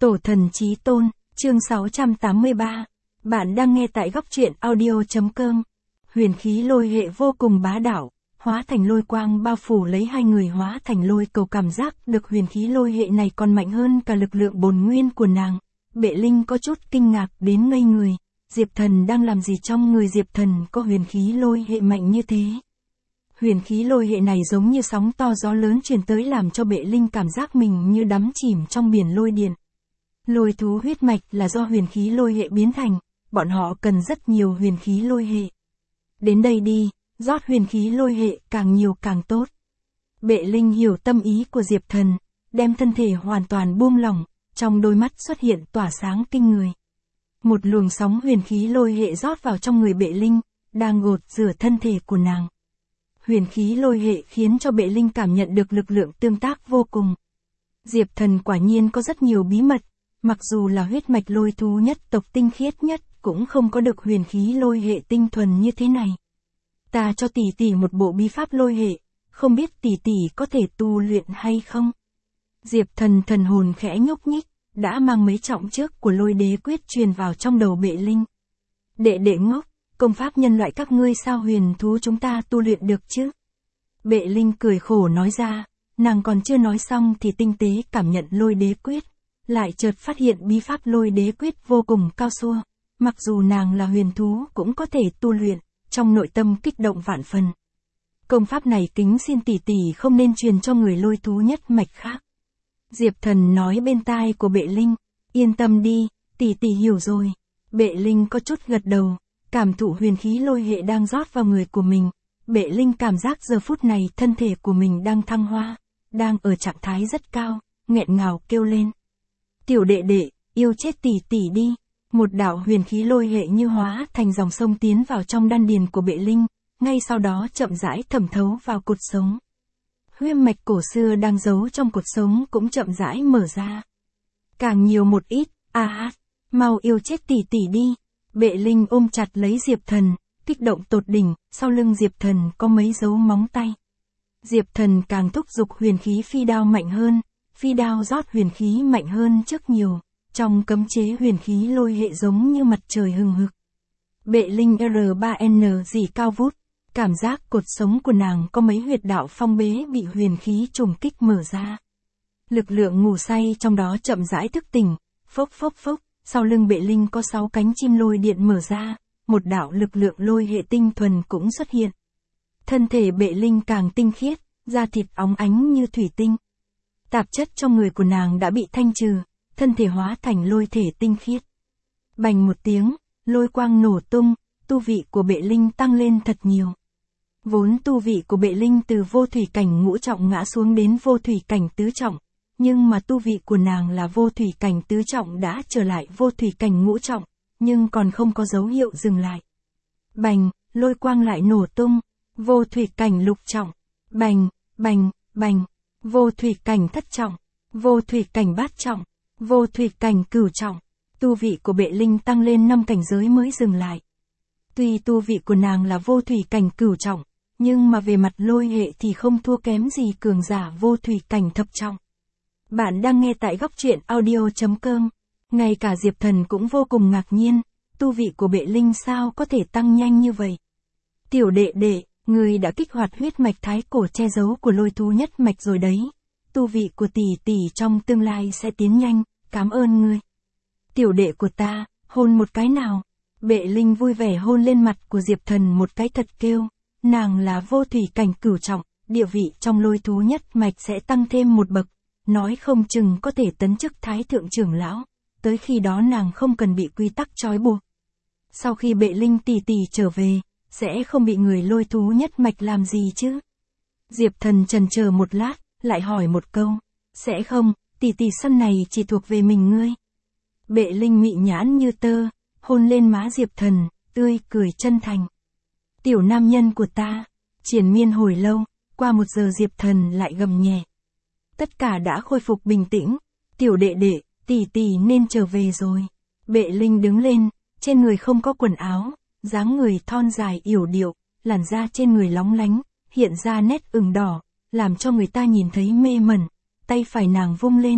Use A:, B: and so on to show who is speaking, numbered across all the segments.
A: Tổ thần chí tôn, chương 683. Bạn đang nghe tại góc truyện audio.com. Huyền khí lôi hệ vô cùng bá đạo, hóa thành lôi quang bao phủ lấy hai người hóa thành lôi cầu, cảm giác được huyền khí lôi hệ này còn mạnh hơn cả lực lượng bổn nguyên của nàng. Bệ Linh có chút kinh ngạc đến ngây người, Diệp Thần đang làm gì trong người Diệp Thần có huyền khí lôi hệ mạnh như thế? Huyền khí lôi hệ này giống như sóng to gió lớn truyền tới làm cho Bệ Linh cảm giác mình như đắm chìm trong biển lôi điện. Lôi thú huyết mạch là do huyền khí lôi hệ biến thành, bọn họ cần rất nhiều huyền khí lôi hệ. Đến đây đi, rót huyền khí lôi hệ càng nhiều càng tốt. Bệ Linh hiểu tâm ý của Diệp Thần, đem thân thể hoàn toàn buông lỏng, trong đôi mắt xuất hiện tỏa sáng kinh người. Một luồng sóng huyền khí lôi hệ rót vào trong người Bệ Linh, đang gột rửa thân thể của nàng. Huyền khí lôi hệ khiến cho Bệ Linh cảm nhận được lực lượng tương tác vô cùng. Diệp Thần quả nhiên có rất nhiều bí mật, mặc dù là huyết mạch lôi thú nhất tộc tinh khiết nhất, cũng không có được huyền khí lôi hệ tinh thuần như thế này. Ta cho tỷ tỷ một bộ bí pháp lôi hệ, không biết tỷ tỷ có thể tu luyện hay không? Diệp Thần thần hồn khẽ nhúc nhích, đã mang mấy trọng trước của lôi đế quyết truyền vào trong đầu Bệ Linh. Đệ đệ ngốc, công pháp nhân loại các ngươi sao huyền thú chúng ta tu luyện được chứ? Bệ Linh cười khổ nói ra, nàng còn chưa nói xong thì tinh tế cảm nhận lôi đế quyết, lại chợt phát hiện bí pháp lôi đế quyết vô cùng cao siêu, mặc dù nàng là huyền thú cũng có thể tu luyện, trong nội tâm kích động vạn phần. Công pháp này kính xin tỷ tỷ không nên truyền cho người lôi thú nhất mạch khác. Diệp Thần nói bên tai của Bệ Linh, yên tâm đi, tỷ tỷ hiểu rồi. Bệ Linh có chút gật đầu, cảm thụ huyền khí lôi hệ đang rót vào người của mình. Bệ Linh cảm giác giờ phút này thân thể của mình đang thăng hoa, đang ở trạng thái rất cao, nghẹn ngào kêu lên. Tiểu đệ đệ, yêu chết tỷ tỷ đi. Một đạo huyền khí lôi hệ như hóa thành dòng sông tiến vào trong đan điền của Bệ Linh, ngay sau đó chậm rãi thẩm thấu vào cột sống. Huyết mạch cổ xưa đang giấu trong cột sống cũng chậm rãi mở ra. Càng nhiều một ít, mau yêu chết tỷ tỷ đi. Bệ Linh ôm chặt lấy Diệp Thần, kích động tột đỉnh, sau lưng Diệp Thần có mấy dấu móng tay. Diệp Thần càng thúc giục huyền khí phi đao mạnh hơn, phi đao rót huyền khí mạnh hơn trước nhiều, trong cấm chế huyền khí lôi hệ giống như mặt trời hừng hực. Bệ Linh R3N dì cao vút, cảm giác cột sống của nàng có mấy huyệt đạo phong bế bị huyền khí trùng kích mở ra. Lực lượng ngủ say trong đó chậm rãi thức tỉnh, phốc phốc phốc, sau lưng Bệ Linh có 6 cánh chim lôi điện mở ra, một đạo lực lượng lôi hệ tinh thuần cũng xuất hiện. Thân thể Bệ Linh càng tinh khiết, da thịt óng ánh như thủy tinh. Tạp chất trong người của nàng đã bị thanh trừ, thân thể hóa thành lôi thể tinh khiết. Bành một tiếng, lôi quang nổ tung, tu vị của Bệ Linh tăng lên thật nhiều. Vốn tu vị của Bệ Linh từ vô thủy cảnh ngũ trọng ngã xuống đến vô thủy cảnh tứ trọng, nhưng mà tu vị của nàng là vô thủy cảnh tứ trọng đã trở lại vô thủy cảnh ngũ trọng, nhưng còn không có dấu hiệu dừng lại. Bành, lôi quang lại nổ tung, vô thủy cảnh lục trọng, bành, bành, bành, vô thủy cảnh thất trọng, vô thủy cảnh bát trọng, vô thủy cảnh cửu trọng. Tu vị của Bệ Linh tăng lên 5 cảnh giới mới dừng lại. Tuy tu vị của nàng là vô thủy cảnh cửu trọng, nhưng mà về mặt lôi hệ thì không thua kém gì cường giả vô thủy cảnh thập trọng. Bạn đang nghe tại góc truyện audio.com. Ngay cả Diệp Thần cũng vô cùng ngạc nhiên, tu vị của Bệ Linh sao có thể tăng nhanh như vậy. Tiểu đệ đệ, người đã kích hoạt huyết mạch thái cổ che giấu của lôi thú nhất mạch rồi đấy. Tu vị của tỷ tỷ trong tương lai sẽ tiến nhanh, cảm ơn ngươi. Tiểu đệ của ta, hôn một cái nào. Bệ Linh vui vẻ hôn lên mặt của Diệp Thần một cái thật kêu. Nàng là vô thủy cảnh cửu trọng, địa vị trong lôi thú nhất mạch sẽ tăng thêm một bậc, nói không chừng có thể tấn chức thái thượng trưởng lão, tới khi đó nàng không cần bị quy tắc trói buộc. Sau khi Bệ Linh tỷ tỷ trở về, sẽ không bị người lôi thú nhất mạch làm gì chứ? Diệp Thần chần chờ một lát, lại hỏi một câu, sẽ không, tỷ tỷ săn này chỉ thuộc về mình ngươi. Bệ Linh mị nhãn như tơ, hôn lên má Diệp Thần, tươi cười chân thành. Tiểu nam nhân của ta, triền miên hồi lâu, qua 1 giờ Diệp Thần lại gầm nhẹ. Tất cả đã khôi phục bình tĩnh, tiểu đệ đệ, tỷ tỷ nên trở về rồi. Bệ Linh đứng lên, trên người không có quần áo, dáng người thon dài yểu điệu, làn da trên người lóng lánh, hiện ra nét ửng đỏ, làm cho người ta nhìn thấy mê mẩn. Tay phải nàng vung lên,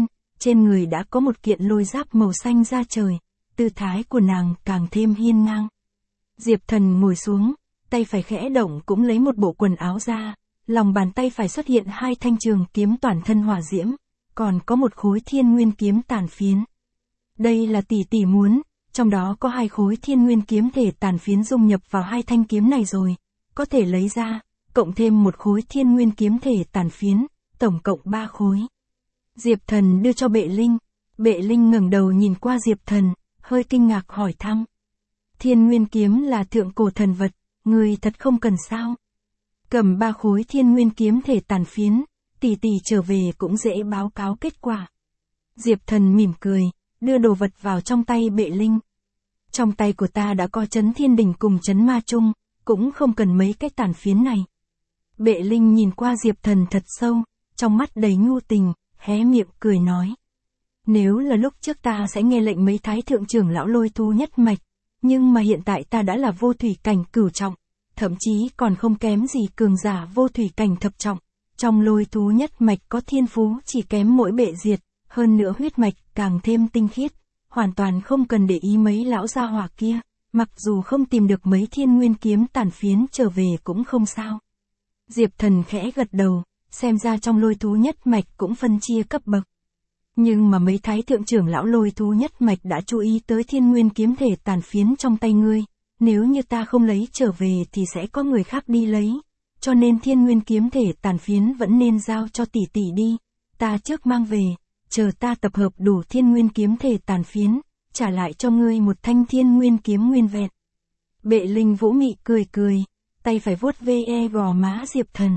A: trên người đã có một kiện lôi giáp màu xanh da trời, tư thái của nàng càng thêm hiên ngang. Diệp Thần ngồi xuống, tay phải khẽ động cũng lấy một bộ quần áo ra, lòng bàn tay phải xuất hiện 2 thanh trường kiếm toàn thân hỏa diễm, còn có một khối thiên nguyên kiếm tàn phiến. Đây là tỷ tỷ muốn, trong đó có 2 khối thiên nguyên kiếm thể tàn phiến dung nhập vào 2 thanh kiếm này rồi, có thể lấy ra, cộng thêm một khối thiên nguyên kiếm thể tàn phiến, tổng cộng 3 khối. Diệp Thần đưa cho Bệ Linh. Bệ Linh ngẩng đầu nhìn qua Diệp Thần, hơi kinh ngạc hỏi thăm. Thiên nguyên kiếm là thượng cổ thần vật, người thật không cần sao? Cầm 3 khối thiên nguyên kiếm thể tàn phiến, tỷ tỷ trở về cũng dễ báo cáo kết quả. Diệp Thần mỉm cười, đưa đồ vật vào trong tay Bệ Linh. Trong tay của ta đã có Chấn Thiên Đỉnh cùng Chấn Ma Chung, cũng không cần mấy cái tàn phiến này. Bệ Linh nhìn qua Diệp Thần thật sâu, trong mắt đầy nhu tình, hé miệng cười nói. Nếu là lúc trước ta sẽ nghe lệnh mấy thái thượng trưởng lão Lôi Thú nhất mạch, nhưng mà hiện tại ta đã là vô thủy cảnh cửu trọng, thậm chí còn không kém gì cường giả vô thủy cảnh thập trọng. Trong Lôi Thú nhất mạch có thiên phú chỉ kém mỗi bệ diệt, hơn nữa huyết mạch càng thêm tinh khiết, hoàn toàn không cần để ý mấy lão gia hỏa kia, mặc dù không tìm được mấy thiên nguyên kiếm tàn phiến trở về cũng không sao. Diệp Thần khẽ gật đầu, xem ra trong Lôi Thú nhất mạch cũng phân chia cấp bậc. Nhưng mà mấy thái thượng trưởng lão Lôi Thú nhất mạch đã chú ý tới thiên nguyên kiếm thể tàn phiến trong tay ngươi, nếu như ta không lấy trở về thì sẽ có người khác đi lấy, cho nên thiên nguyên kiếm thể tàn phiến vẫn nên giao cho tỷ tỷ đi, ta trước mang về, chờ ta tập hợp đủ thiên nguyên kiếm thể tàn phiến, trả lại cho ngươi một thanh thiên nguyên kiếm nguyên vẹn. Bệ Linh vũ mị cười cười, tay phải vuốt ve gò má Diệp Thần.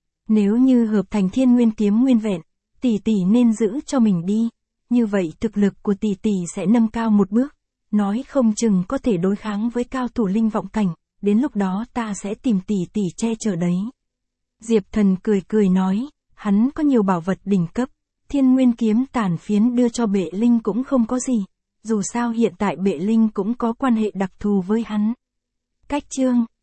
A: Nếu như hợp thành thiên nguyên kiếm nguyên vẹn, tỷ tỷ nên giữ cho mình đi, như vậy thực lực của tỷ tỷ sẽ nâng cao một bước, nói không chừng có thể đối kháng với cao thủ linh vọng cảnh, đến lúc đó ta sẽ tìm tỷ tỷ che chở đấy. Diệp Thần cười cười nói, hắn có nhiều bảo vật đỉnh cấp, thiên nguyên kiếm tàn phiến đưa cho Bệ Linh cũng không có gì, dù sao hiện tại Bệ Linh cũng có quan hệ đặc thù với hắn. Cách chương